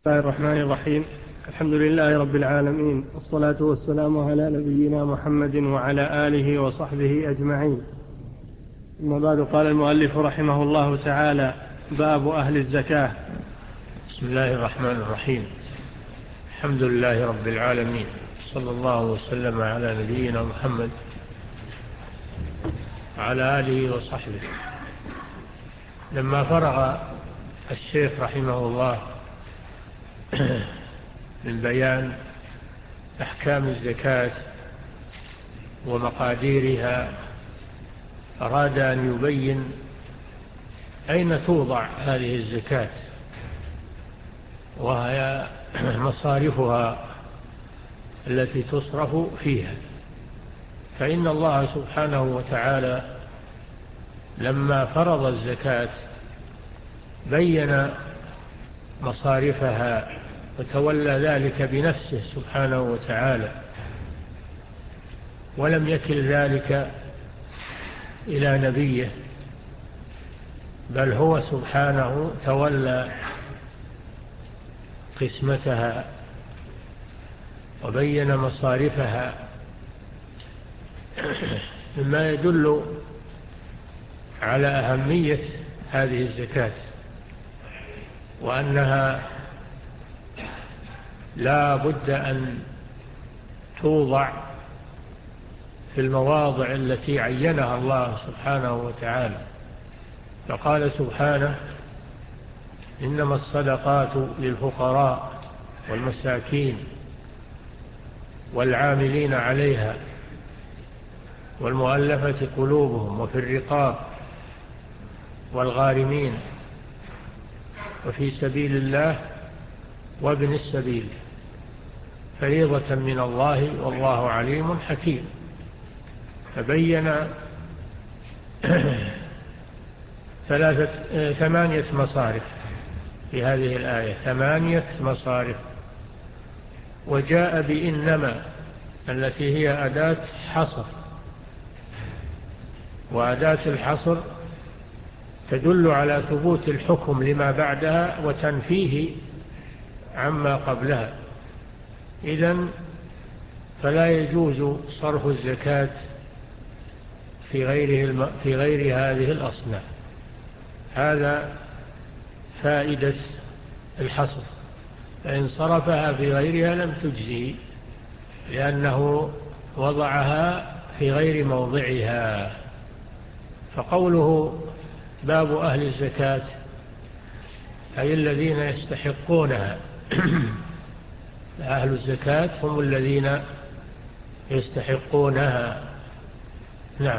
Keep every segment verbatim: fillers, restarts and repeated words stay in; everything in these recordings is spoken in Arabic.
بسم الله الرحمن الرحيم. الحمد لله رب العالمين، والصلاة والسلام على نبينا محمد وعلى آله وصحبه أجمعين. ثم بعد، قال المؤلف رحمه الله تعالى: باب أهل الزكاة. بسم الله الرحمن الرحيم. الحمد لله رب العالمين، صلى الله وسلم على نبينا محمد وعلى آله وصحبه. لما فرغ الشيخ رحمه الله من بيان أحكام الزكاة ومقاديرها، أراد أن يبين أين توضع هذه الزكاة وهي مصارفها التي تصرف فيها. فإن الله سبحانه وتعالى لما فرض الزكاة بين مصارفها وتولى ذلك بنفسه سبحانه وتعالى، ولم يكل ذلك إلى نبيه، بل هو سبحانه تولى قسمتها وبين مصارفها، مما يدل على أهمية هذه الزكاة، وأنها لا بد أن توضع في المواضع التي عينها الله سبحانه وتعالى. فقال سبحانه: إنما الصدقات للفقراء والمساكين والعاملين عليها والمؤلفة قلوبهم وفي الرقاب والغارمين وفي سبيل الله وابن السبيل فريضة من الله والله عليم حكيم. فبين ثلاثة ثمانية مصارف في هذه الآية، ثمانية مصارف، وجاء بإنما التي هي أداة حصر، وأداة الحصر تدل على ثبوت الحكم لما بعدها وتنفيه عما قبلها. إذن فلا يجوز صرف الزكاة في غيره في غير هذه الأصناف. هذا فائدة الحصر، فإن صرفها في غيرها لم تجزي، لأنه وضعها في غير موضعها. فقوله باب أهل الزكاة أي الذين يستحقونها. أهل الزكاة هم الذين يستحقونها. نعم.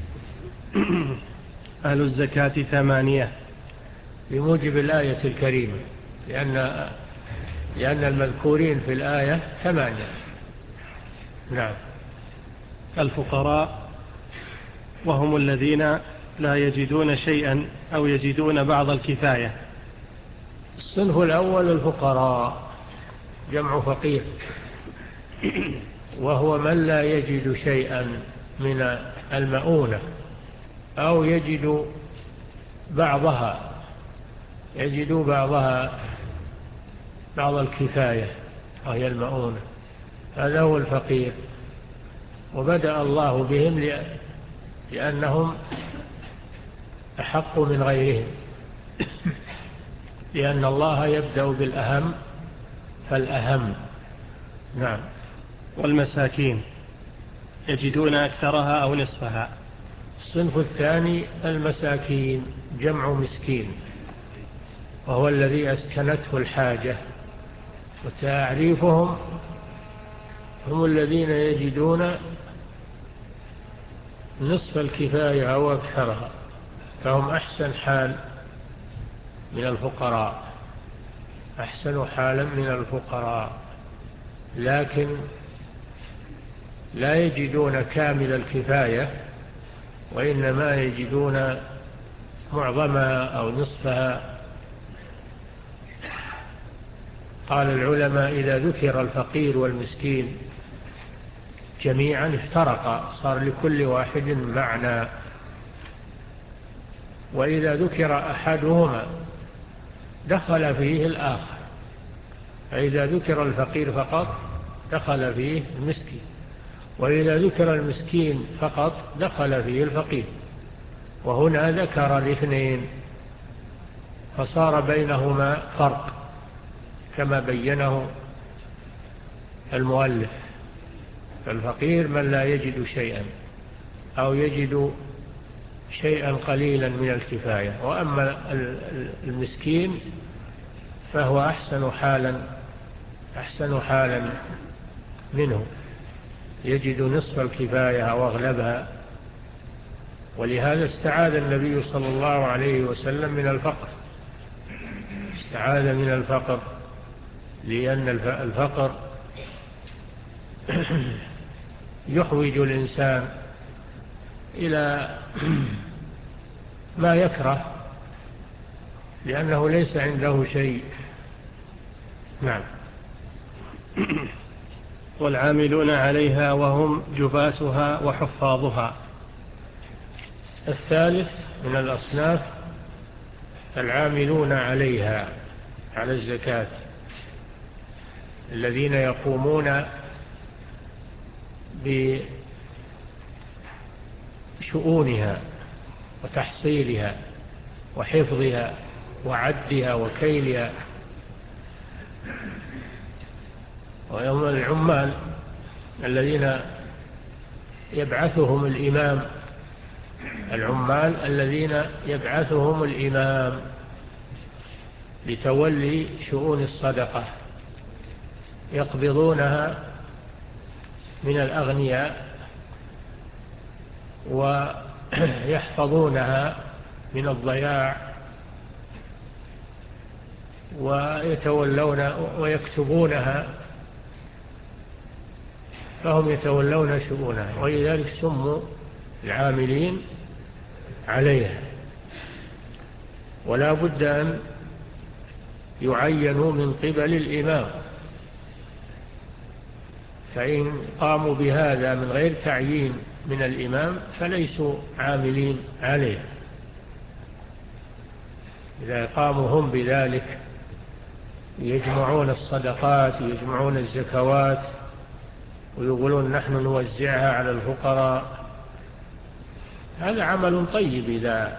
أهل الزكاة ثمانية بموجب الآية الكريمة، لأن لأن المذكورين في الآية ثمانية. نعم. الفقراء وهم الذين لا يجدون شيئا أو يجدون بعض الكفاية. الصنف الأول الفقراء، جمع فقير، وهو من لا يجد شيئا من المؤونة أو يجد بعضها يجد بعضها بعض الكفاية وهي المؤونة، هذا هو الفقير. وبدأ الله بهم لأنهم أحق من غيرهم، لأن الله يبدأ بالأهم فالأهم. نعم. والمساكين يجدون أكثرها أو نصفها. الصنف الثاني المساكين، جمع مسكين، وهو الذي أسكنته الحاجة. وتعريفهم هم الذين يجدون نصف الكفاية أو أكثرها، فهم أحسن حال من الفقراء، أحسن حالا من الفقراء، لكن لا يجدون كامل الكفاية، وإنما يجدون معظمها أو نصفها. قال العلماء: إذا ذكر الفقير والمسكين جميعا افترقا، صار لكل واحد معنى، وإذا ذكر أحدهما دخل فيه الآخر. فإذا ذكر الفقير فقط دخل فيه المسكين، وإذا ذكر المسكين فقط دخل فيه الفقير، وهنا ذكر الاثنين فصار بينهما فرق كما بينه المؤلف. فالفقير من لا يجد شيئا أو يجد شيئا قليلا من الكفاية، وأما المسكين فهو أحسن حالا أحسن حالا منه، يجد نصف الكفاية أو أغلبها. ولهذا استعاذ النبي صلى الله عليه وسلم من الفقر، استعاذ من الفقر، لأن الفقر يحوج الإنسان إلى ما يكره لأنه ليس عنده شيء. نعم. والعاملون عليها وهم جباتها وحفاظها. الثالث من الأصناف العاملون عليها، على الزكاة، الذين يقومون بشؤونها وتحصيلها وحفظها وعدها وكيلها. ويوم العمال الذين يبعثهم الإمام، العمال الذين يبعثهم الإمام لتولي شؤون الصدقة، يقبضونها من الأغنياء ويحفظونها من الضياع، ويتولون ويكتبونها، فهم يتولون شؤونها، ولذلك سموا العاملين عليها. ولا بد أن يعينوا من قبل الإمام، فإن قاموا بهذا من غير تعيين من الإمام فليسوا عاملين عليه. إذا قاموا هم بذلك يجمعون الصدقات ويجمعون الزكوات ويقولون نحن نوزعها على الفقراء، هذا عمل طيب إذا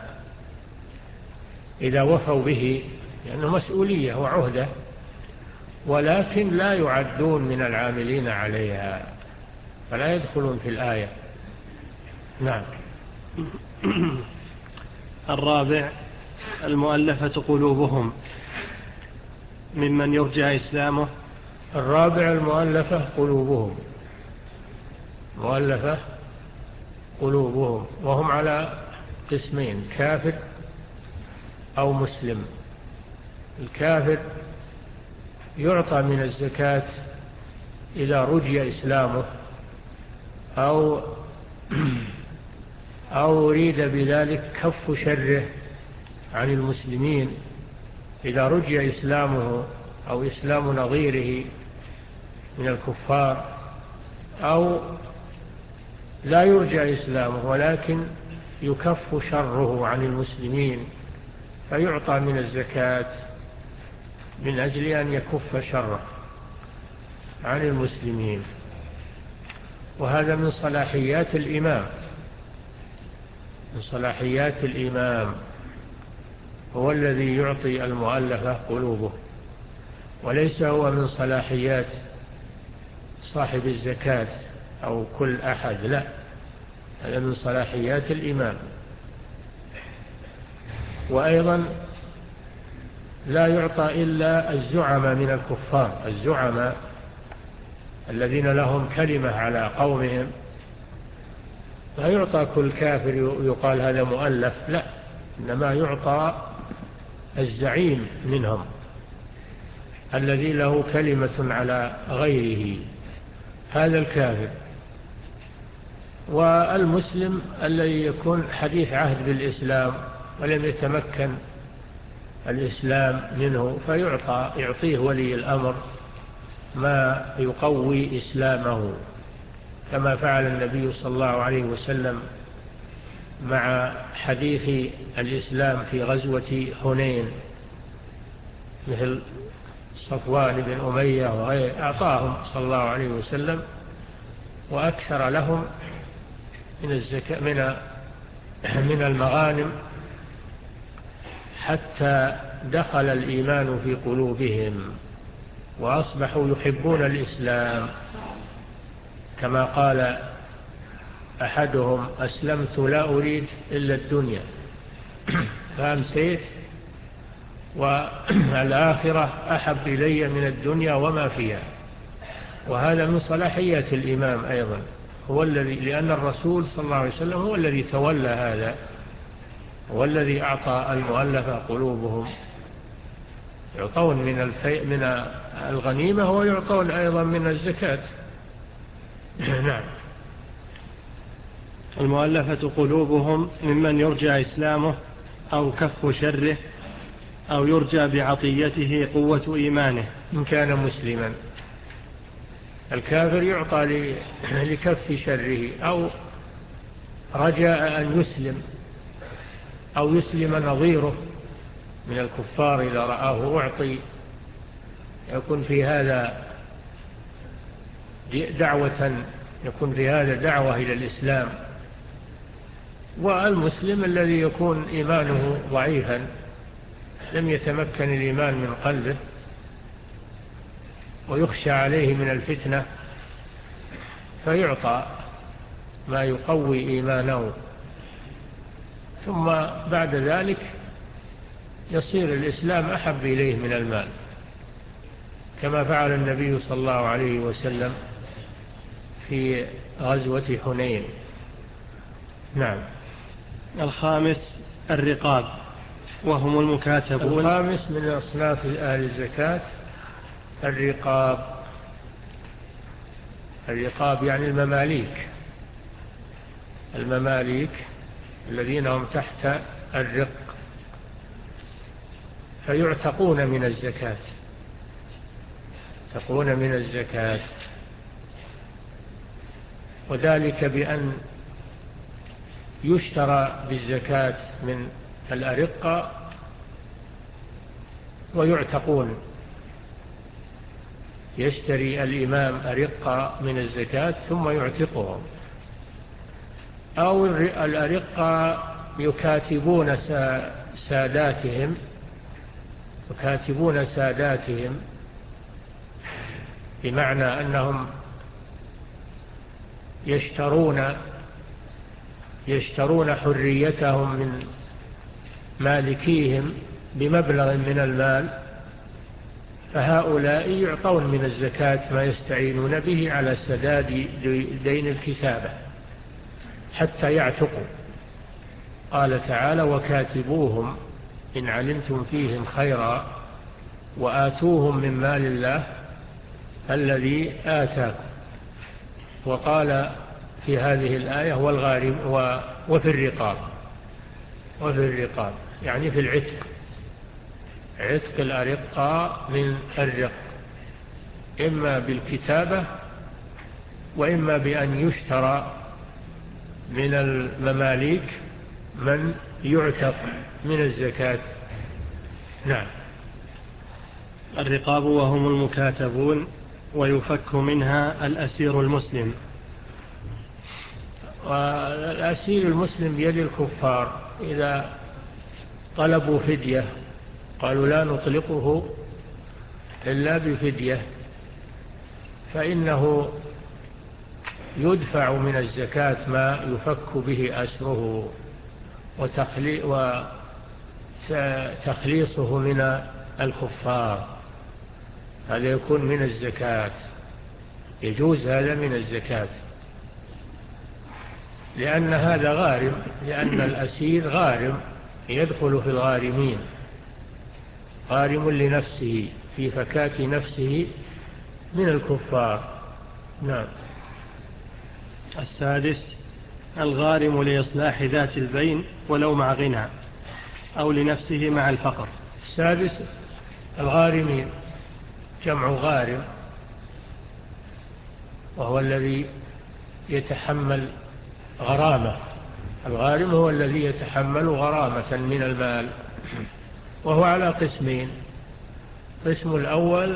إذا وفوا به، لأنه مسؤولية وعهدة، ولكن لا يعدون من العاملين عليها، فلا يدخلون في الآية. نعم. الرابع المؤلفة قلوبهم، ممن يرجى إسلامه. الرابع المؤلفة قلوبهم، مؤلفة قلوبهم، وهم على قسمين: كافر أو مسلم. الكافر يعطى من الزكاة إذا رجي إسلامه أو أو أريد بذلك كف شره عن المسلمين. إذا رجي إسلامه أو إسلام نظيره من الكفار، أو لا يرجى إسلامه ولكن يكف شره عن المسلمين، فيعطى من الزكاة من أجل أن يكف شره عن المسلمين. وهذا من صلاحيات الإمام، من صلاحيات الإمام، هو الذي يعطي المؤلفة قلوبه، وليس هو من صلاحيات صاحب الزكاة أو كل أحد، لا، هذا من صلاحيات الإمام. وأيضا لا يعطى إلا الزعماء من الكفار، الزعماء الذين لهم كلمة على قومهم، لا يعطى كل كافر يقال هذا مؤلف، لا، إنما يعطى الزعيم منهم الذي له كلمة على غيره، هذا الكافر. والمسلم الذي يكون حديث عهد بالإسلام ولم يتمكن الإسلام منه، فيعطى يعطيه ولي الأمر ما يقوي إسلامه، كما فعل النبي صلى الله عليه وسلم مع حديث الإسلام في غزوة حنين، مثل صفوان بن أمية وغيره، أعطاهم صلى الله عليه وسلم وأكثر لهم من الزكاة من من المغانم، حتى دخل الإيمان في قلوبهم وأصبحوا يحبون الإسلام، كما قال أحدهم: أسلمت لا أريد إلا الدنيا فأمسيت والآخرة أحب إلي من الدنيا وما فيها. وهذا من صلاحيات الإمام أيضا، هو الذي لأن الرسول صلى الله عليه وسلم هو الذي تولى هذا، هو الذي أعطى المؤلفة قلوبهم، يعطون من الفي... من الغنيمة ويعطون أيضا من الزكاة. نعم. المؤلفة قلوبهم ممن يرجى إسلامه أو كف شره أو يرجى بعطيته قوة إيمانه إن كان مسلما. الكافر يعطى لكف شره أو رجاء أن يسلم أو يسلم نظيره من الكفار إذا رآه أعطي، يكون في هذا دعوة يكون في هذا دعوة إلى الإسلام. والمسلم الذي يكون إيمانه ضعيفا لم يتمكن الإيمان من قلبه ويخشى عليه من الفتنة فيعطى ما يقوي إيمانه، ثم بعد ذلك يصير الإسلام أحب إليه من المال، كما فعل النبي صلى الله عليه وسلم في غزوة حنين. نعم. الخامس الرقاب وهم المكاتبون. الخامس من أصناف أهل الزكاة الرقاب. الرقاب يعني المماليك، المماليك الذين هم تحت الرق فيعتقون من الزكاة، يعتقون من الزكاة، وذلك بأن يشترى بالزكاة من الأرقة ويعتقون. يشتري الإمام أرقة من الزكاة ثم يعتقهم، أو الأرقة يكاتبون ساداتهم يكاتبون ساداتهم بمعنى أنهم يشترون يشترون حريتهم من مالكيهم بمبلغ من المال، فهؤلاء يعطون من الزكاة ما يستعينون به على سداد دين الكتابة حتى يعتقوا. قال تعالى: وكاتبوهم إن علمتم فيهم خيرا وآتوهم من مال الله الذي آتاكم. وقال في هذه الآية: والغارم وفي الرقاب، وفي الرقاب يعني في العتق، عتق الأرقاء من الرق، إما بالكتابة وإما بأن يشترى من المماليك من يعتق من الزكاة. نعم. الرقاب وهم المكاتبون ويفك منها الأسير المسلم. والأسير المسلم بيد الكفار إذا طلبوا فدية قالوا لا نطلقه إلا بفدية، فإنه يدفع من الزكاة ما يفك به أسره وتخليصه من الكفار، هذا يكون من الزكاة، يجوز هذا من الزكاة، لأن هذا غارم، لأن الأسير غارم يدخل في الغارمين، غارم لنفسه في فكاك نفسه من الكفار. نعم. السادس الغارم لإصلاح ذات البين ولو مع غنى أو لنفسه مع الفقر. السادس الغارمين جمع غارم، وهو الذي يتحمل غرامة. الغارم هو الذي يتحمل غرامة من المال، وهو على قسمين: القسم الأول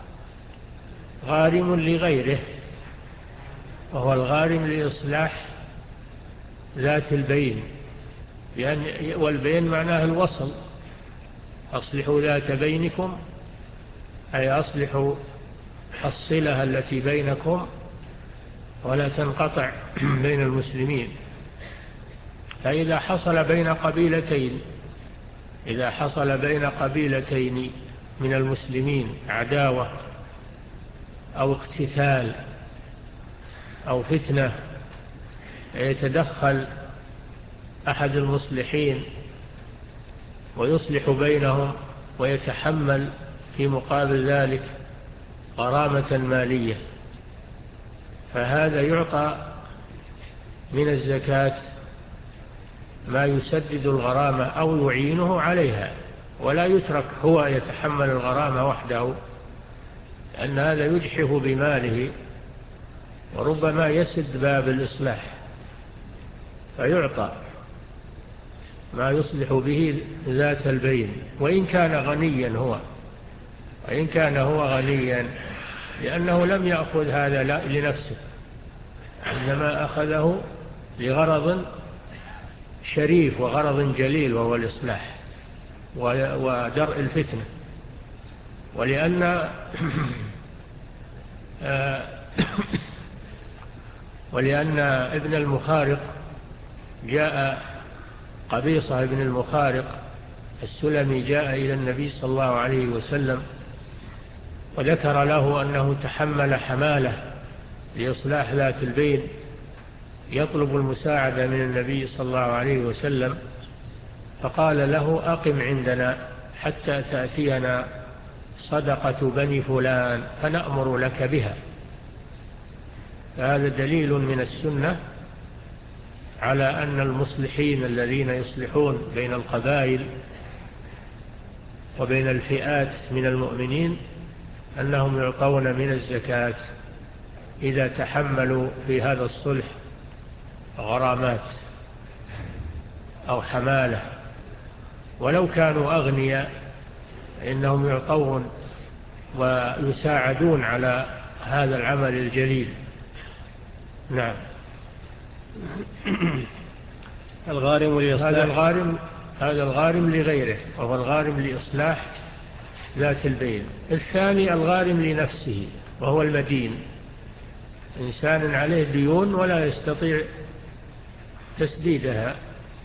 غارم لغيره، وهو الغارم لإصلاح ذات البين، يعني والبين معناه الوصل، أصلحوا ذات بينكم أي أصلحوا الصلة التي بينكم ولا تنقطع بين المسلمين. فإذا حصل بين قبيلتين إذا حصل بين قبيلتين من المسلمين عداوة أو اقتتال أو فتنة، يتدخل أحد المصلحين ويصلح بينهم ويتحمل في مقابل ذلك غرامة مالية، فهذا يعطى من الزكاة ما يسدد الغرامة أو يعينه عليها، ولا يترك هو يتحمل الغرامة وحده، لأن هذا يجحف بماله وربما يسد باب الإصلاح، فيعطى ما يصلح به ذات البين، وإن كان غنيا هو وإن كان هو غنيا لأنه لم يأخذ هذا لنفسه، إنما أخذه لغرض شريف وغرض جليل وهو الإصلاح ودرء الفتنة. ولأن ولأن ابن المخارق جاء قبيصة ابن المخارق السلمي جاء إلى النبي صلى الله عليه وسلم وذكر له أنه تحمل حمالة لإصلاح ذات البين، يطلب المساعدة من النبي صلى الله عليه وسلم، فقال له أقم عندنا حتى تأتينا صدقة بني فلان فنأمر لك بها. فهذا دليل من السنة على أن المصلحين الذين يصلحون بين القبائل وبين الفئات من المؤمنين أنهم يعطون من الزكاة إذا تحملوا في هذا الصلح غرامات أو حمالة، ولو كانوا أغنياء إنهم يعطون ويساعدون على هذا العمل الجليل. نعم. الغارم لإصلاح هذا الغارم هذا الغارم لغيره، وهو الغارم لإصلاح ذات البين. الثاني الغارم لنفسه، وهو المدين، إنسان عليه ديون ولا يستطيع تسديدها،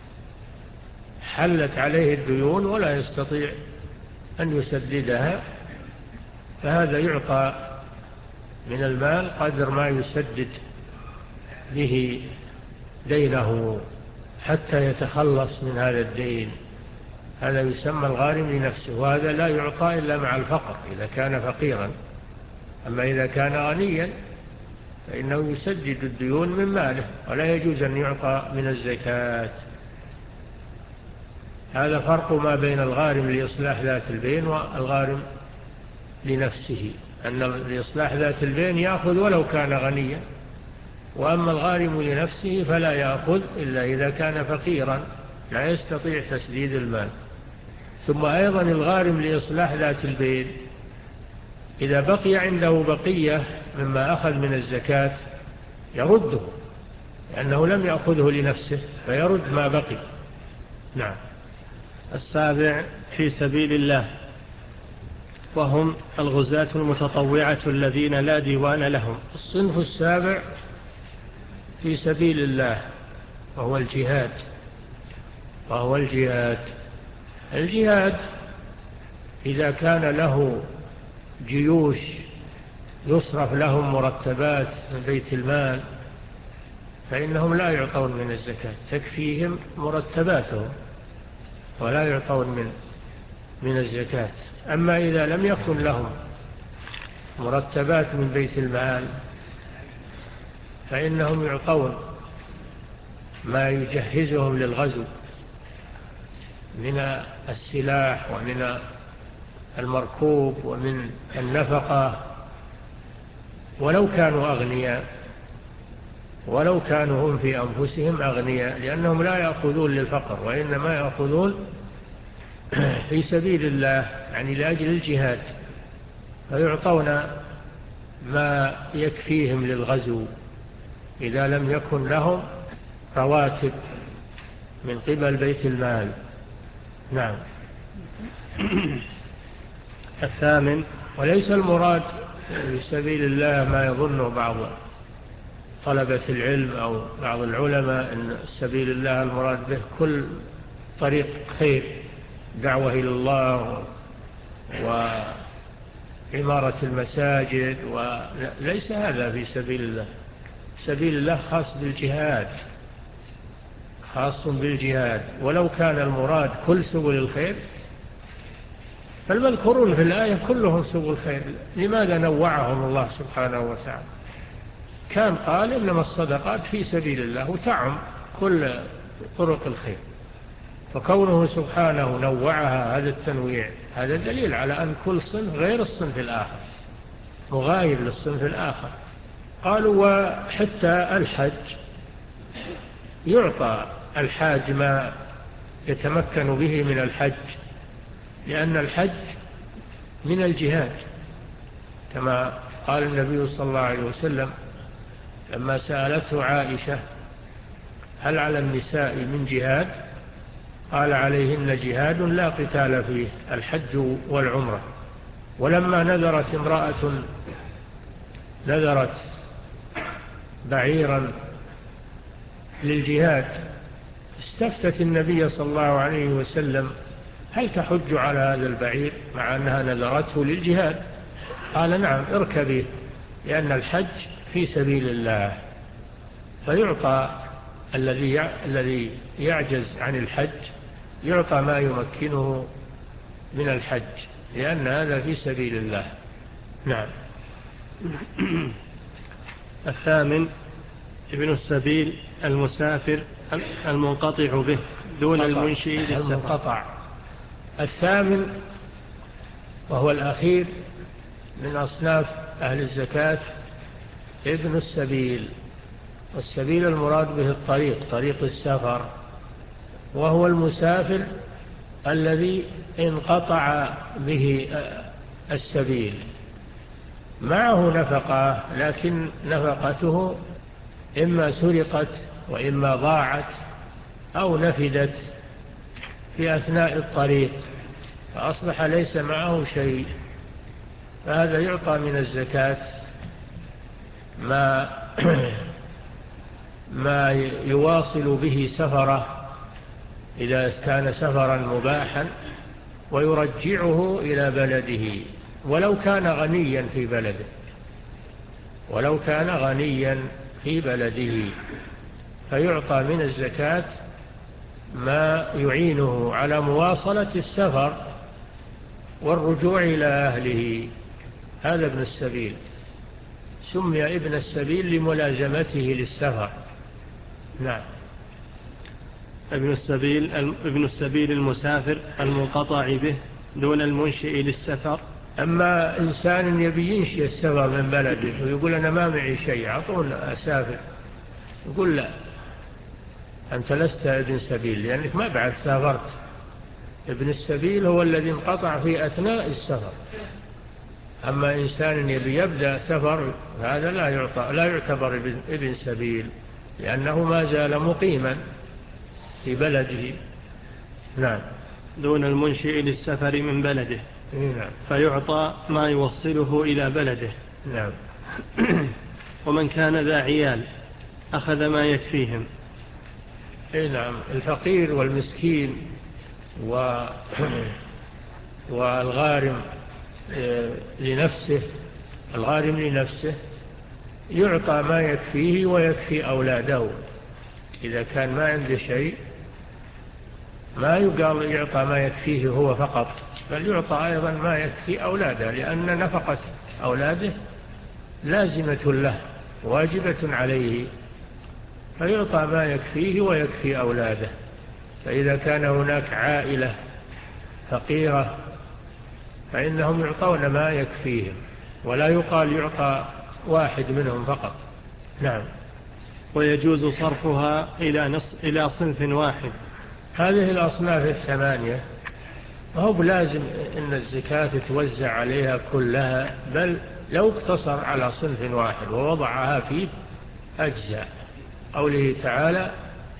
حلت عليه الديون ولا يستطيع أن يسددها، فهذا يعطى من المال قدر ما يسدد به دينه حتى يتخلص من هذا الدين. هذا يسمى الغارم لنفسه، وهذا لا يعطى إلا مع الفقر إذا كان فقيرا، أما إذا كان غنيا فإنه يسدد الديون من ماله ولا يجوز أن يعطى من الزكاة. هذا فرق ما بين الغارم لإصلاح ذات البين والغارم لنفسه، أن لإصلاح ذات البين يأخذ ولو كان غنيا، وأما الغارم لنفسه فلا يأخذ إلا إذا كان فقيرا لا يستطيع تسديد المال. ثم أيضا الغارم لإصلاح ذات البين إذا بقي عنده بقية مما أخذ من الزكاة يرده، لأنه لم يأخذه لنفسه فيرد ما بقي. نعم. السابع في سبيل الله، وهم الغزاة المتطوعة الذين لا ديوان لهم. الصنف السابع في سبيل الله وهو الجهاد وهو الجهاد الجهاد إذا كان له جيوش يصرف لهم مرتبات من بيت المال فإنهم لا يعطون من الزكاة، تكفيهم مرتباتهم ولا يعطون من من الزكاة. أما إذا لم يكن لهم مرتبات من بيت المال فإنهم يعطون ما يجهزهم للغزو من السلاح ومن المركوب ومن النفقة، ولو كانوا أغنياء ولو كانوا هم في أنفسهم أغنياء، لأنهم لا يأخذون للفقر وإنما يأخذون في سبيل الله، يعني لأجل الجهاد. فيعطون ما يكفيهم للغزو إذا لم يكن لهم رواتب من قبل بيت المال. نعم. الثامن: وليس المراد في سبيل الله ما يظنه بعض طلبة العلم أو بعض العلماء أن سبيل الله المراد به كل طريق خير، دعوة إلى الله وعمارة المساجد، وليس هذا في سبيل الله. سبيل الله خاص بالجهاد، خاص بالجهاد. ولو كان المراد كل سبل الخير فالمذكورون في الآية كلهم سبل الخير، لماذا نوعهم الله سبحانه وتعالى؟ كان قال إنما الصدقات في سبيل الله وتعم كل طرق الخير، فكونه سبحانه نوعها هذا التنويع هذا دليل على أن كل صنف غير الصنف الآخر، مغاير للصنف الآخر. قالوا وحتى الحج يعطى الحاج ما يتمكن به من الحج، لأن الحج من الجهاد، كما قال النبي صلى الله عليه وسلم لما سألته عائشة هل على النساء من جهاد؟ قال عليهن جهاد لا قتال فيه، الحج والعمرة. ولما نذرت امرأة نذرت بعيرا للجهاد استفتت النبي صلى الله عليه وسلم هل تحج على هذا البعير مع أنها نذرته للجهاد؟ قال نعم اركبيه، لأن الحج في سبيل الله. فيعطى الذي الذي يعجز عن الحج يعطى ما يمكنه من الحج، لأن هذا في سبيل الله. نعم. الثامن: ابن السبيل المسافر المنقطع به دون المنشئ للسفر. المنقطع. الثامن وهو الأخير من أصناف أهل الزكاة ابن السبيل. والسبيل المراد به الطريق، طريق السفر، وهو المسافر الذي انقطع به السبيل، معه نفقة لكن نفقته إما سرقت وإما ضاعت أو نفدت في أثناء الطريق فأصبح ليس معه شيء، فهذا يعطى من الزكاة ما ما يواصل به سفره إذا كان سفرا مباحا ويرجعه إلى بلده، ولو كان غنيا في بلده ولو كان غنيا في بلده فيعطى من الزكاة ما يعينه على مواصلة السفر والرجوع إلى أهله. هذا ابن السبيل، سمي ابن السبيل لملازمته للسفر. نعم. ابن السبيل ابن السبيل المسافر المنقطع به دون المنشئ للسفر. أما إنسان يبي ينشئ السفر من بلده ويقول أنا ما معي شيء أعطونا أسافر، يقول لا، أنت لست ابن سبيل لأنك ما بعد سافرت. ابن السبيل هو الذي انقطع في أثناء السفر. أما إنسان يبي يبدأ سفر هذا لا يعطى لا يعتبر ابن سبيل لأنه ما زال مقيما في بلده. نعم. دون المنشئ للسفر من بلده. نعم. فيعطى ما يوصله إلى بلده. نعم. ومن كان ذا عيال أخذ ما يكفيهم. نعم. الفقير والمسكين و... والغارم لنفسه الغارم لنفسه يعطى ما يكفيه ويكفي أولاده. إذا كان ما عنده شيء ما يقال يعطى ما يكفيه هو فقط، بل يعطى أيضا ما يكفي أولاده، لأن نفقة أولاده لازمة له واجبة عليه، فيعطى ما يكفيه ويكفي أولاده. فإذا كان هناك عائلة فقيرة فإنهم يعطون ما يكفيهم، ولا يقال يعطى واحد منهم فقط. نعم. ويجوز صرفها إلى نص إلى صنف واحد. هذه الأصناف الثمانية هو بلازم إن الزكاة توزع عليها كلها، بل لو اقتصر على صنف واحد ووضعها فيه أجزاء. قوله تعالى: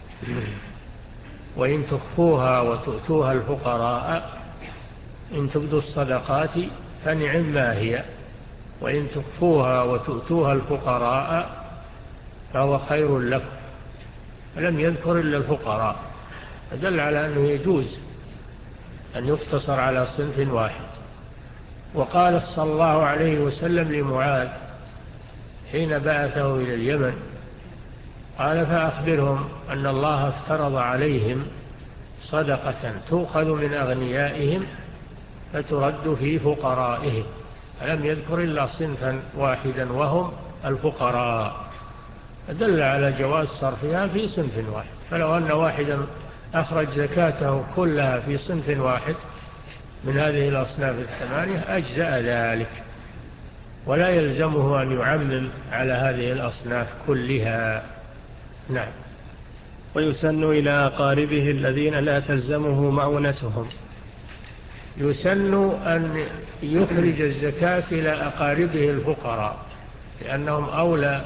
وإن تخفوها وتؤتوها الفقراء إن تبدوا الصدقات فنعم ما هي وإن تخفوها وتؤتوها الفقراء فهو خير لكم. فلم يذكر إلا الفقراء، فدل على أنه يجوز أن يقتصر على صنف واحد. وقال صلى الله عليه وسلم لمعاذ حين بعثه إلى اليمن، قال: فأخبرهم أن الله افترض عليهم صدقة تؤخذ من أغنيائهم فترد في فقرائهم. فلم يذكر إلا صنفا واحدا وهم الفقراء، فدل على جواز صرفها في صنف واحد. فلو أن واحدا أخرج زكاته كلها في صنف واحد من هذه الأصناف الثمانية أجزأ ذلك، ولا يلزمه أن يعمم على هذه الأصناف كلها. نعم. ويسن إلى أقاربه الذين لا تلزمه مؤونتهم. يسن أن يخرج الزكاة إلى أقاربه الفقراء، لأنهم أولى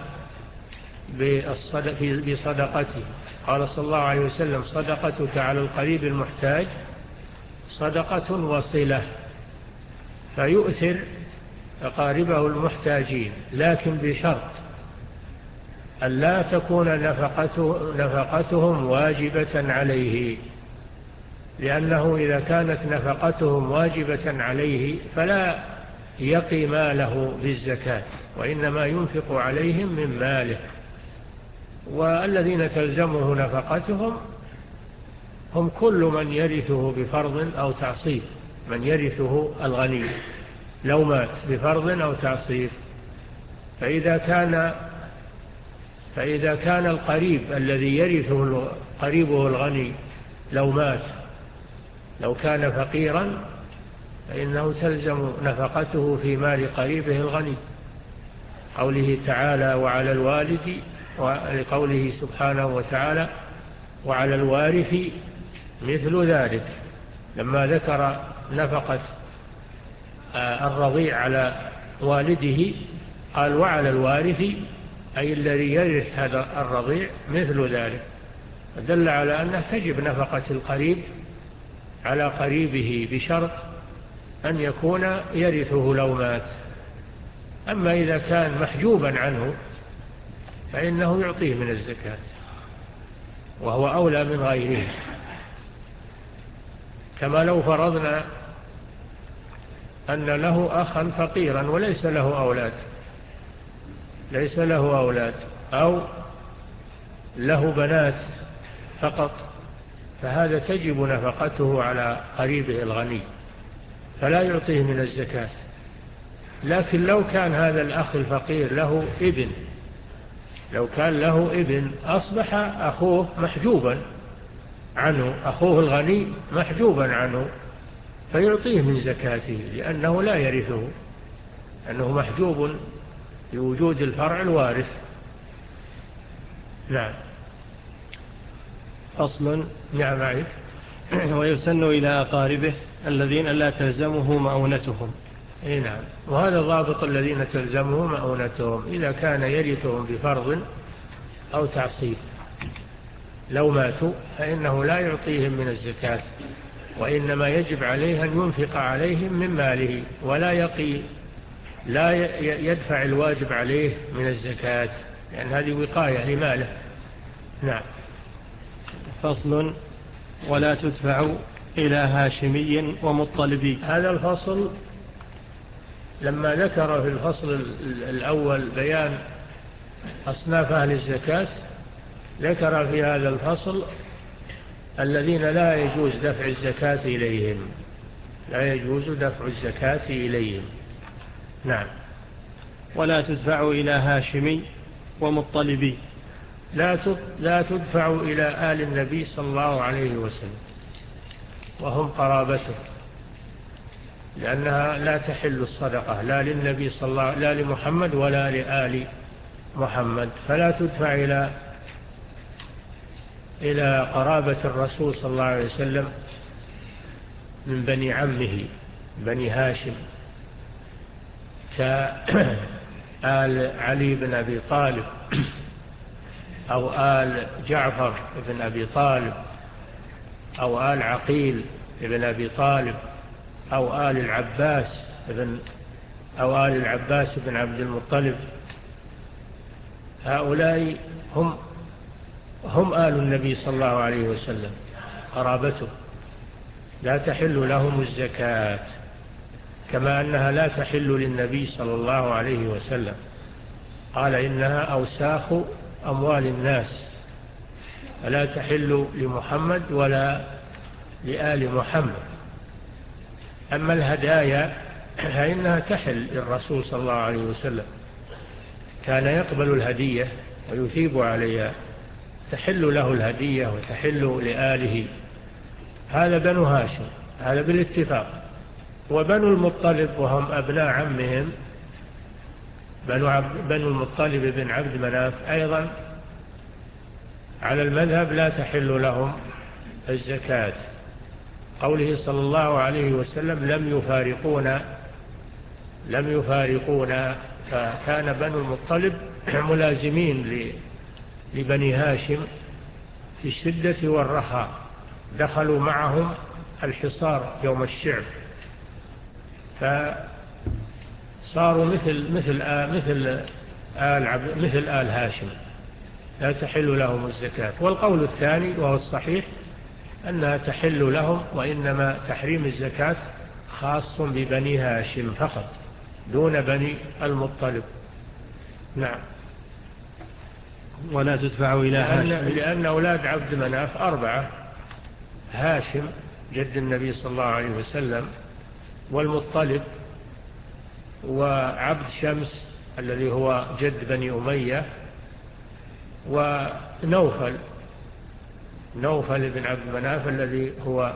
بصدقته. قال صلى الله عليه وسلم: صدقتك على القريب المحتاج صدقة وصلة. فيؤثر أقاربه المحتاجين، لكن بشرط أن لا تكون نفقته نفقتهم واجبة عليه، لأنه إذا كانت نفقتهم واجبة عليه فلا يقي ماله بالزكاة، وإنما ينفق عليهم من ماله. والذين تلزمه نفقتهم هم كل من يرثه بفرض أو تعصيب، من يرثه الغني لو مات بفرض أو تعصيب. فإذا كان فإذا كان القريب الذي يرثه قريبه الغني لو مات، لو كان فقيرا، فإنه تلزم نفقته في مال قريبه الغني. قوله تعالى: وعلى الوالد، ولقوله سبحانه وتعالى: وعلى الوارث مثل ذلك، لما ذكر نفقة الرضيع على والده قال: وعلى الوارث، أي الذي يرث هذا الرضيع مثل ذلك، دل على أنه تجب نفقة القريب على قريبه بشرط أن يكون يرثه لو مات. أما إذا كان محجوبا عنه فإنه يعطيه من الزكاة، وهو أولى من غيره. كما لو فرضنا أن له أخا فقيرا وليس له أولاد ليس له أولاد أو له بنات فقط، فهذا تجب نفقته على قريبه الغني فلا يعطيه من الزكاة. لكن لو كان هذا الأخ الفقير له ابن لو كان له ابن أصبح أخوه محجوبا عنه، أخوه الغني محجوبا عنه، فيعطيه من زكاته لأنه لا يرثه، أنه محجوب بوجود الفرع الوارث. نعم. فصل. نعم عليك. ويسن إلى أقاربه الذين لا تلزمه مؤونتهم. اي نعم. وهذا ضابط الذين تلزمه مؤونتهم، إذا كان يرثهم بفرض أو تعصيب لو ماتوا فإنه لا يعطيهم من الزكاة، وإنما يجب عليه أن ينفق عليهم من ماله، ولا يقي لا يدفع الواجب عليه من الزكاة، لأن هذه وقاية لماله. نعم. فصل. ولا تدفع إلى هاشمي ومطلبي. هذا الفصل لما ذكر في الفصل الأول بيان أصناف أهل الزكاة، ذكر في هذا الفصل الذين لا يجوز دفع الزكاة إليهم لا يجوز دفع الزكاة إليهم. نعم. ولا تدفع إلى هاشمي ومطلبي. لا تدفع إلى آل النبي صلى الله عليه وسلم وهم قرابته، لأنها لا تحل الصدقة لا للنبي صلى الله لا لمحمد ولا لآل محمد، فلا تدفع إلى إلى قرابة الرسول صلى الله عليه وسلم من بني عمه بني هاشم كآل علي بن أبي طالب أو آل جعفر بن أبي طالب أو آل عقيل بن أبي طالب أو آل العباس بن أو آل العباس بن عبد المطلب. هؤلاء هم هم آل النبي صلى الله عليه وسلم قرابته، لا تحل لهم الزكاة كما أنها لا تحل للنبي صلى الله عليه وسلم. قال إنها أوساخ أموال الناس فلا تحل لمحمد ولا لآل محمد. أما الهدايا فإنها تحل للرسول صلى الله عليه وسلم، كان يقبل الهدية ويثيب عليها، تحل له الهدية وتحل لآله. هذا بنو هاشم، هذا بالاتفاق. وبنو المطلب وهم أبناء عمهم بنو, عب بنو المطلب بن عبد مناف أيضا على المذهب لا تحل لهم الزكاة. قوله صلى الله عليه وسلم لم يفارقونا لم يفارقونا فكان بنو المطلب ملازمين لبني هاشم في الشدة والرخاء، دخلوا معهم الحصار يوم الشعب، فصاروا مثل مثل آل مثل آل عبد مثل آل هاشم لا تحل لهم الزكاة. والقول الثاني وهو الصحيح أنها تحل لهم، وإنما تحريم الزكاة خاص ببني هاشم فقط دون بني المطلب. نعم. ولا تدفع إلى هاشم لأن, لأن أولاد عبد مناف أربعة: هاشم جد النبي صلى الله عليه وسلم، والمطلب، وعبد شمس الذي هو جد بني أمية، ونوفل نوفل بن عبد مناف الذي هو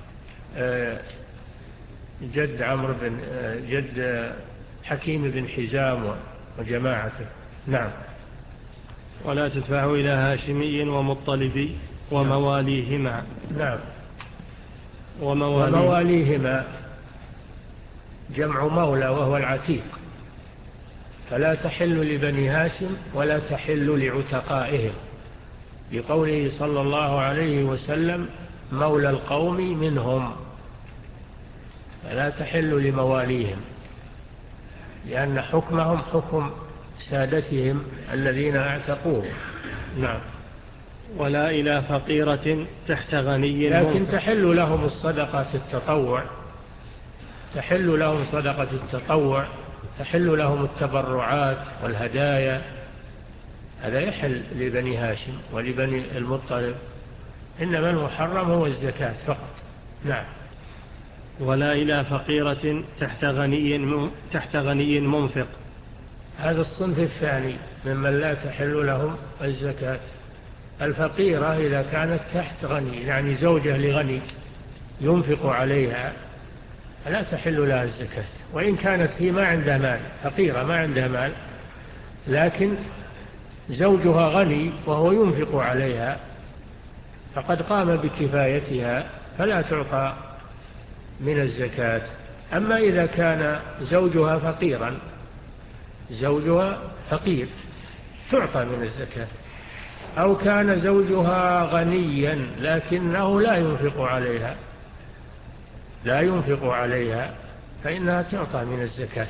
جد عمرو بن جد حكيم بن حزام وجماعته. نعم. ولا تدفع إلى هاشمي ومطلبي ومواليهما. نعم. ومواليه. ومواليهما جمع مولى وهو العتيق، فلا تحل لبني هاشم ولا تحل لعتقائهم، لقوله صلى الله عليه وسلم مولى القوم منهم، فلا تحل لمواليهم لأن حكمهم حكم سادتهم الذين اعتقوه. نعم. ولا إلى فقيرة تحت غني، لكن تحل لهم الصدقة التطوع، تحل لهم صدقة التطوع، تحل لهم التبرعات والهدايا، هذا يحل لبني هاشم ولبني المطلب، إنما المحرم هو الزكاة فقط. نعم. ولا إلى فقيرة تحت غني تحت غني منفق، هذا الصنف الثاني ممن لا تحل لهم الزكاة. الفقيرة إذا كانت تحت غني، يعني زوجة لغني ينفق عليها، لا تحل لها الزكاة، وإن كانت هي ما عندها مال، فقيرة ما عندها مال، لكن زوجها غني وهو ينفق عليها فقد قام بكفايتها فلا تعطى من الزكاة. أما إذا كان زوجها فقيرا زوجها فقير تعطى من الزكاة، أو كان زوجها غنيا لكنه لا ينفق عليها لا ينفق عليها فإنها تعطى من الزكاة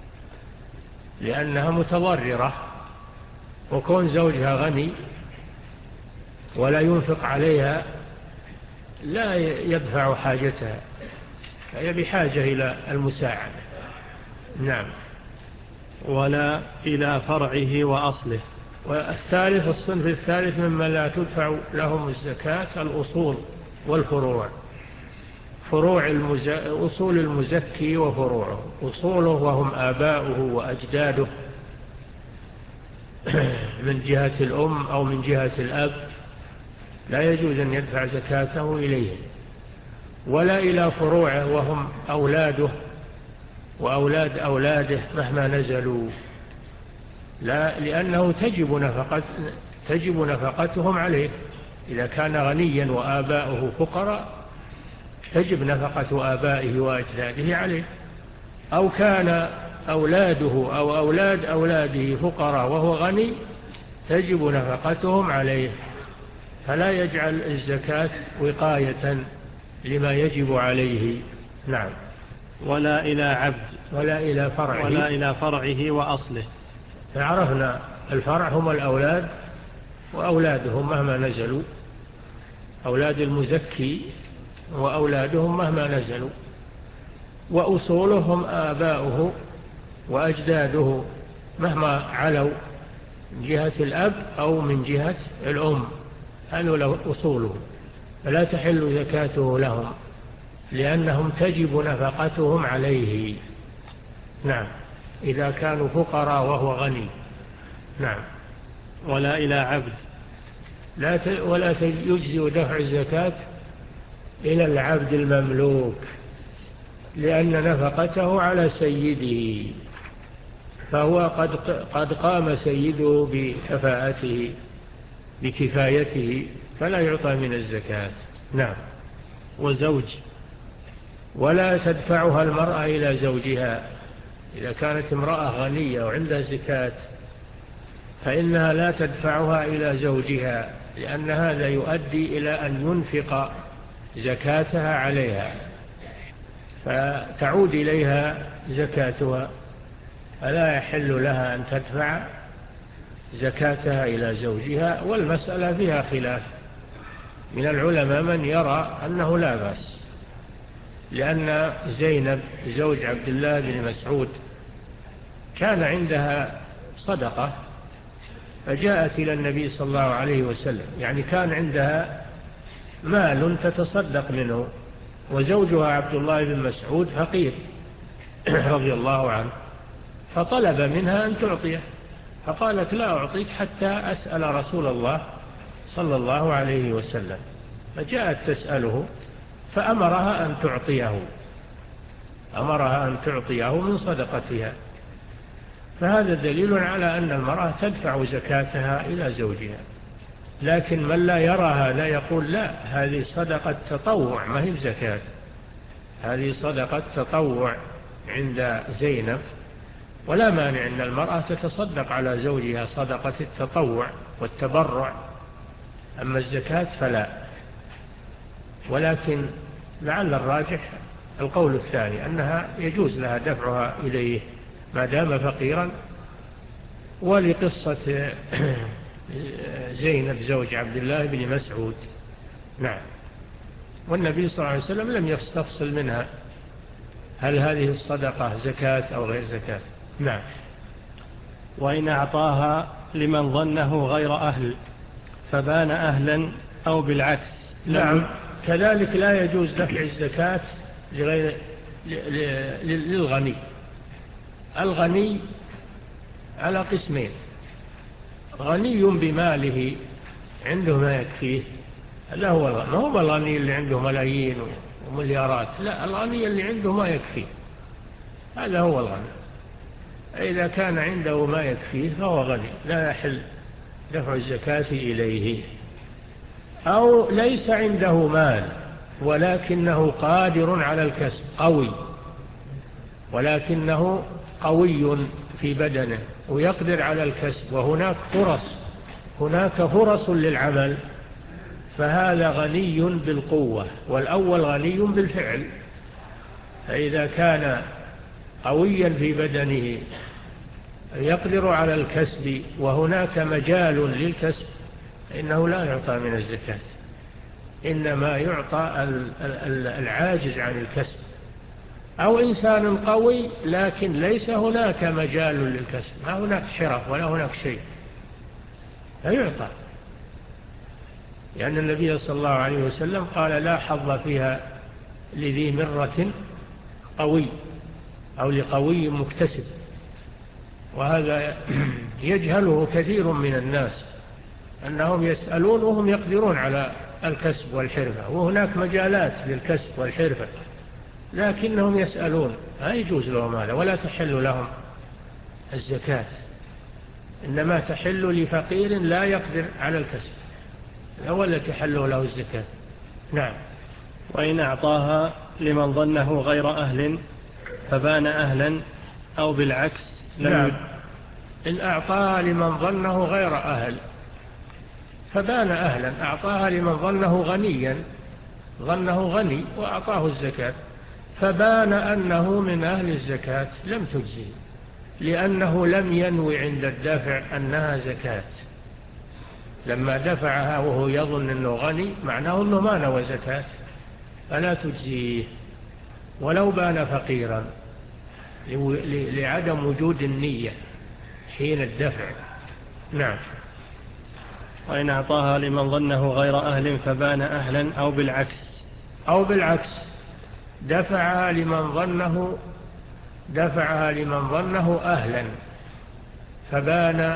لأنها متضررة، وكون زوجها غني ولا ينفق عليها لا يدفع حاجتها، فهي بحاجة إلى المساعدة. نعم. ولا إلى فرعه وأصله. والثالث الصنف الثالث مما لا تدفع لهم الزكاة الأصول والفروع. فروع المز... أصول المزكي وفروعه، أصوله وهم آباؤه وأجداده من جهة الأم أو من جهة الأب لا يجوز أن يدفع زكاته إليهم. ولا إلى فروعه وهم أولاده وأولاد أولاده مهما نزلوا، لا، لأنه تجب نفقت تجب نفقتهم عليه. إذا كان غنيا وآباؤه فقراء تجب نفقة آبائه وأجداده عليه، أو كان أولاده أو أولاد أولاده فقراء وهو غني تجب نفقتهم عليه، فلا يجعل الزكاة وقاية لما يجب عليه. نعم. ولا إلى عبد ولا إلى فرعه ولا إلى فرعه وأصله. فعرفنا الفرع هم الأولاد وأولادهم مهما نزلوا، أولاد المزكي وأولادهم مهما نزلوا، وأصولهم آباؤه وأجداده مهما علوا من جهة الأب أو من جهة الأم، هذول له أصوله، فلا تحل زكاته لهم لأنهم تجب نفقتهم عليه. نعم، إذا كانوا فقراء وهو غني. نعم. ولا إلى عبد. لا ت... ولا يجزئ دفع الزكاة إلى العبد المملوك، لأن نفقته على سيده، فهو قد قد قام سيده بكفاءته بكفايته، فلا يعطى من الزكاة. نعم. وزوج. ولا تدفعها المرأة إلى زوجها، إذا كانت امرأة غنية وعندها زكاة فإنها لا تدفعها إلى زوجها، لأن هذا يؤدي إلى أن ينفق زكاتها عليها فتعود إليها زكاتها، فلا يحل لها أن تدفع زكاتها إلى زوجها. والمسألة فيها خلاف من العلماء، من يرى أنه لا بأس، لأن زينب زوج عبد الله بن مسعود كان عندها صدقة فجاءت إلى النبي صلى الله عليه وسلم، يعني كان عندها مال تتصدق منه، وزوجها عبد الله بن مسعود فقير رضي الله عنه، فطلب منها أن تعطيه، فقالت لا أعطيك حتى أسأل رسول الله صلى الله عليه وسلم، فجاءت تسأله فأمرها أن تعطيه أمرها أن تعطيه من صدقتها. فهذا دليل على أن المرأة تدفع زكاتها إلى زوجها. لكن من لا يرى هذا يقول لا، هذه صدقة تطوع ما هي زكاة، هذه صدقة تطوع عند زينب، ولا مانع أن المرأة تتصدق على زوجها صدقة التطوع والتبرع، أما الزكاة فلا. ولكن لعل الراجح القول الثاني، أنها يجوز لها دفعها إليه ما دام فقيرا. ولقصة زينب زوج عبد الله بن مسعود. نعم. والنبي صلى الله عليه وسلم لم يستفصل منها هل هذه الصدقة زكاة أو غير زكاة. نعم. وإن أعطاها لمن ظنه غير أهل فبان أهلا أو بالعكس. نعم. كذلك لا يجوز دفع الزكاة لغير للغني. الغني على قسمين: غني بماله عنده ما يكفيه، هذا هو الغني، ما هو الغني اللي عنده ملايين ومليارات، لا، الغني اللي عنده ما يكفيه، هذا هو الغني. إذا كان عنده ما يكفيه فهو غني، لا يحل دفع الزكاة إليه. أو ليس عنده مال ولكنه قادر على الكسب، قوي، ولكنه قوي في بدنه ويقدر على الكسب، وهناك فرص هناك فرص للعمل، فهذا غني بالقوة، والأول غني بالفعل. فإذا كان قويا في بدنه يقدر على الكسب وهناك مجال للكسب إنه لا يعطى من الزكاة، إنما يعطى العاجز عن الكسب. أو إنسان قوي لكن ليس هناك مجال للكسب، ما هناك شرف ولا هناك شيء، فيعطى، لأن النبي صلى الله عليه وسلم قال لا حظ فيها لذي مرة قوي أو لقوي مكتسب. وهذا يجهله كثير من الناس، أنهم يسألون وهم يقدرون على الكسب والحرفة، وهناك مجالات للكسب والحرفة، لكنهم يسألون، لا يجوز لهم هذا، ولا تحل لهم الزكاة، إنما تحل لفقير لا يقدر على الكسب، ولا تحل له الزكاة. نعم. وإن أعطاها لمن ظنه غير أهل فبان أهلا أو بالعكس لم نعم. إن أعطاها لمن ظنه غير أهل فبان أهلا، أعطاها لمن ظنه غنيا، ظنه غني وأعطاه الزكاة فبان أنه من أهل الزكاة لم تجزي، لأنه لم ينوي عند الدفع أنها زكاة. لما دفعها وهو يظن أنه غني معناه أنه ما نوى زكاة فلا تجزيه ولو بان فقيرا، لعدم وجود النية حين الدفع. نعم. وإن أعطاها لمن ظنه غير أهل فبان أهلا أو بالعكس أو بالعكس دفعها لمن ظنه دفعها لمن ظنه أهلا فبان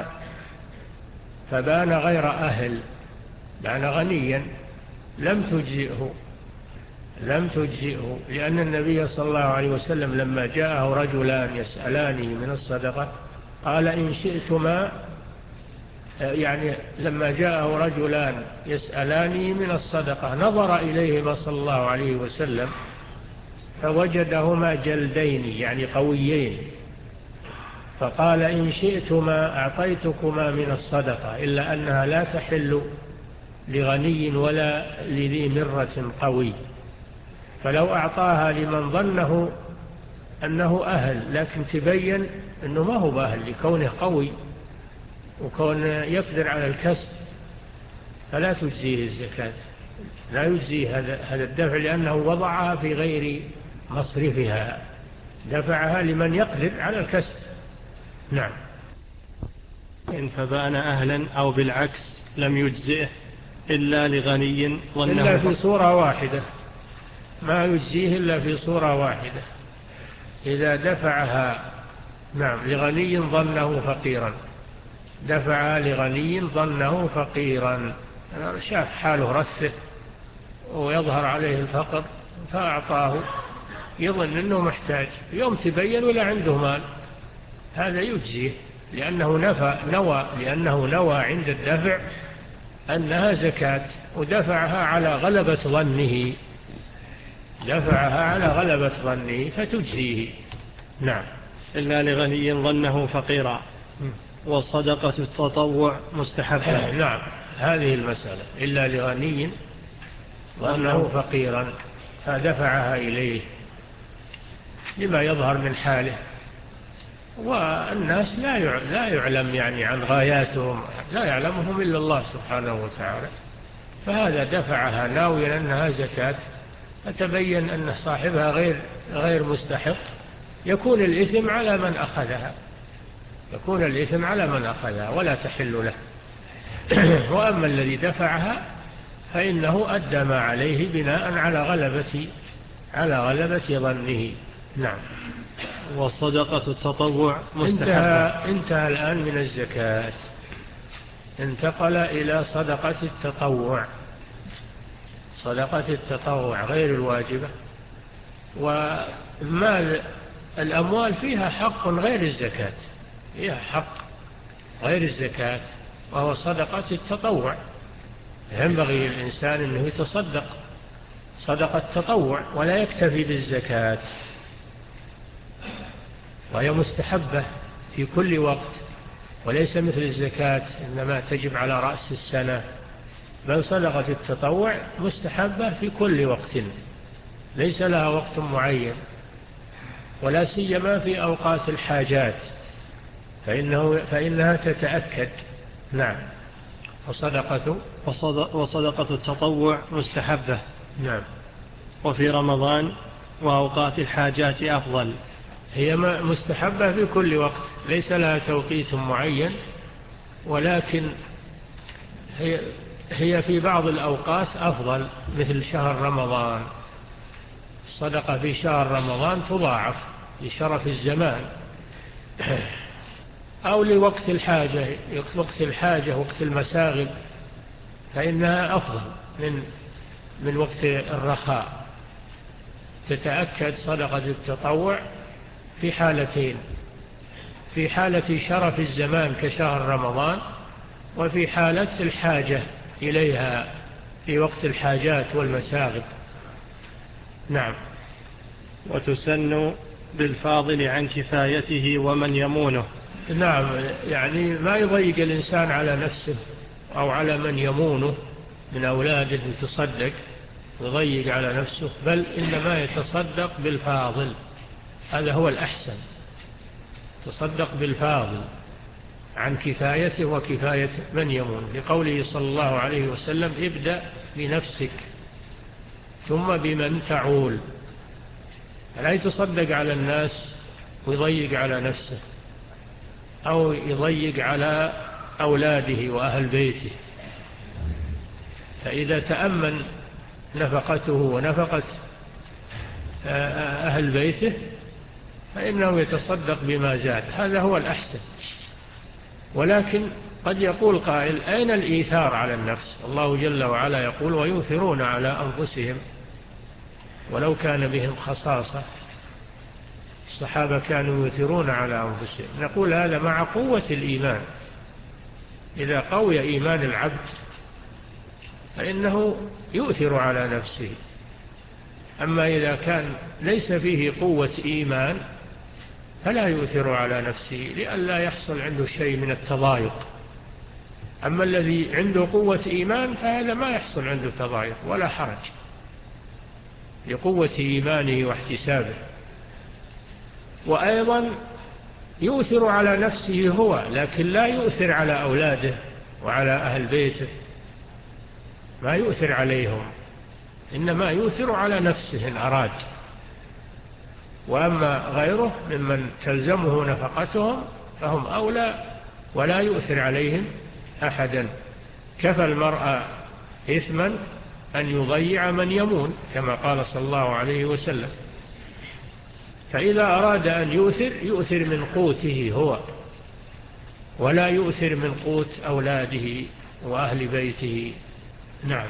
فبان غير أهل، بان غنيا لم تجزئه لم تجزئه لأن النبي صلى الله عليه وسلم لما جاءه رجلان يسألانه من الصدقة قال إن شئتما، يعني لما جاءه رجلان يسألانه من الصدقة نظر إليهما صلى الله عليه وسلم فوجدهما جلدين يعني قويين، فقال إن شئتما أعطيتكما من الصدقة إلا أنها لا تحل لغني ولا لذي مرة قوي، فلو أعطاها لمن ظنه أنه أهل لكن تبين أنه ما هو أهل لكونه قوي وكون يقدر على الكسب فلا تجزيه الزكاة، لا يجزيه هذا الدفع لأنه وضعها في غير مصرفها، دفعها لمن يقدر على الكسب. نعم. إن فبان أهلا أو بالعكس لم يجزئه إلا لغني ظنه إلا في صورة واحدة، ما يجزيه إلا في صورة واحدة، إذا دفعها نعم لغني ظنه فقيرا، دفعها لغني ظنه فقيرا، شاف حاله رثه ويظهر عليه الفقر فأعطاه يظن أنه محتاج، يوم تبين ولا عنده مال هذا يجزيه لأنه نفى نوى لأنه نوى عند الدفع أنها زكاة ودفعها على غلبة ظنه دفعها على غلبة ظنه فتجزيه. نعم. إلا لغني ظنه فقيرا وصدقة التطوع مستحبة. نعم هذه المسألة، إلا لغني ظنه فقيرا فدفعها إليه لما يظهر من حاله، والناس لا لا يعلم يعني عن غاياتهم، لا يعلمهم إلا الله سبحانه وتعالى، فهذا دفعها ناويا أنها زكاة فتبين أن صاحبها غير غير مستحق، يكون الإثم على من أخذها يكون الإثم على من أخذها ولا تحل له. وأما الذي دفعها فإنه أدى ما عليه بناء على غلبة على غلبة ظنه. نعم. وصدقة التطوع مستحبة. انتهى, انتهى الآن من الزكاة، انتقل إلى صدقة التطوع. صدقة التطوع غير الواجبة، ومال الأموال فيها حق غير الزكاة، فيها حق غير الزكاة وهو صدقة التطوع، ينبغي للإنسان أنه يتصدق صدقة التطوع ولا يكتفي بالزكاة، وهي مستحبة في كل وقت وليس مثل الزكاة إنما تجب على رأس السنة، بل صدقة التطوع مستحبة في كل وقت ليس لها وقت معين، ولا سيما في أوقات الحاجات فإنه فإنها تتأكد. نعم. وصدقة وصدقة التطوع مستحبة. نعم. وفي رمضان وأوقات الحاجات أفضل. هي مستحبة في كل وقت ليس لها توقيت معين، ولكن هي هي في بعض الأوقات أفضل مثل شهر رمضان. الصدقة في شهر رمضان تضاعف لشرف الزمان، أو لوقت الحاجة وقت الحاجة وقت المساغب فإنها أفضل من من وقت الرخاء. تتأكد صدقة التطوع في حالتين، في حالة شرف الزمان كشهر رمضان، وفي حالة الحاجة إليها في وقت الحاجات والمساغب. نعم. وتسن بالفاضل عن كفايته ومن يمونه. نعم، يعني ما يضيق الإنسان على نفسه أو على من يمونه من أولاده يتصدق يضيق على نفسه، بل إنما يتصدق بالفاضل، هذا هو الأحسن. تصدق بالفاضل عن كفايته وكفاية من يمون، لقوله صلى الله عليه وسلم: ابدأ بنفسك ثم بمن تعول. لا يتصدق على الناس ويضيق على نفسه أو يضيق على أولاده وأهل بيته، فإذا تأمن نفقته ونفقة أهل بيته فإنه يتصدق بما زاد، هذا هو الأحسن. ولكن قد يقول قائل: أين الإيثار على النفس؟ الله جل وعلا يقول: ويؤثرون على أنفسهم ولو كان بهم خصاصة. الصحابة كانوا يؤثرون على أنفسهم. نقول هذا مع قوة الإيمان، إذا قوي إيمان العبد فإنه يؤثر على نفسه. أما إذا كان ليس فيه قوة إيمان فلا يؤثر على نفسه لئلا يحصل عنده شيء من التضايق. أما الذي عنده قوة إيمان فهذا ما يحصل عنده تضايق ولا حرج لقوة إيمانه واحتسابه. وأيضا يؤثر على نفسه هو، لكن لا يؤثر على أولاده وعلى أهل بيته، ما يؤثر عليهم، إنما يؤثر على نفسه إن أراد. وأما غيره ممن تلزمه نفقتهم فهم أولى ولا يؤثر عليهم أحدا. كفى المرأة إثما أن يضيع من يمون، كما قال صلى الله عليه وسلم. فإذا أراد أن يؤثر يؤثر من قوته هو، ولا يؤثر من قوت أولاده وأهل بيته. نعم.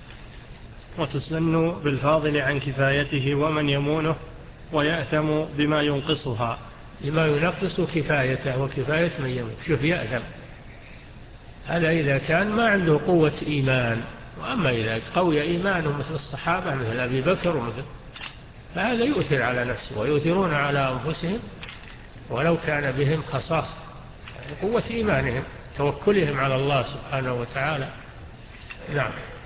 وتسن بالفاضل عن كفايته ومن يمونه ويأثم بما ينقصها. بما ينقص كفايته وكفاية من يمون. شوف، يأثم هذا إذا كان ما عنده قوة إيمان. وأما إذا قوي إيمانه مثل الصحابة مثل أبي بكر ومثل، فهذا يؤثر على نفسه، ويؤثرون على أنفسهم ولو كان بهم خصاصة. قوة إيمانهم، توكلهم على الله سبحانه وتعالى. نعم.